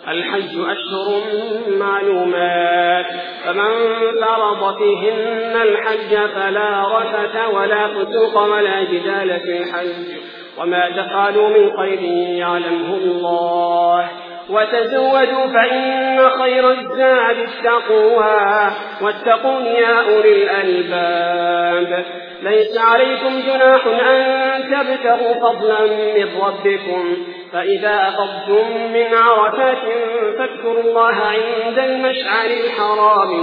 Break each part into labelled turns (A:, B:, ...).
A: الحج أشهر معلومات، فمن فرض فيهن الحج فلا رفث ولا فسوق ولا جدال في الحج، وما تفعلوا من خير يعلمه الله، وتزودوا فإن خير الزاد التقوى، واتقون يا أولي الألباب. ليس عليكم جناح أن تبتغوا فضلا من ربكم، فإذا أفضتم من عرفات فاذكروا الله عند المشعر الحرام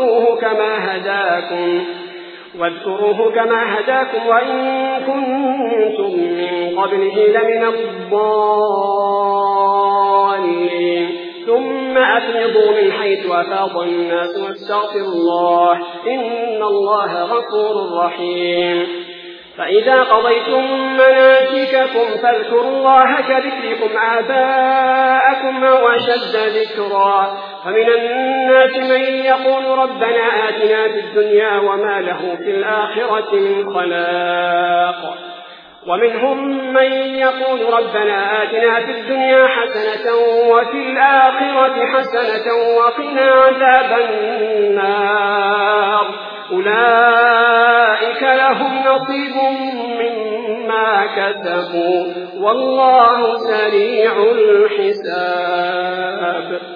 A: واذكروه كما هداكم وإن كنتم من قبله لمن الضالين. ثم أفيضوا من حيث أفاض الناس واستغفروا الله إن الله غفور رحيم. فإذا قضيتم مناسككم فاذكروا الله كذكركم آباءكم أو أشد ذكرا، فمن الناس من يقول ربنا آتنا في الدنيا وما له في الآخرة من خلاق، ومنهم من يقول ربنا آتنا في الدنيا حسنة وفي الآخرة حسنة وقنا عذاب النار. أولئك لهم نصيب مما كسبوا والله سريع الحساب.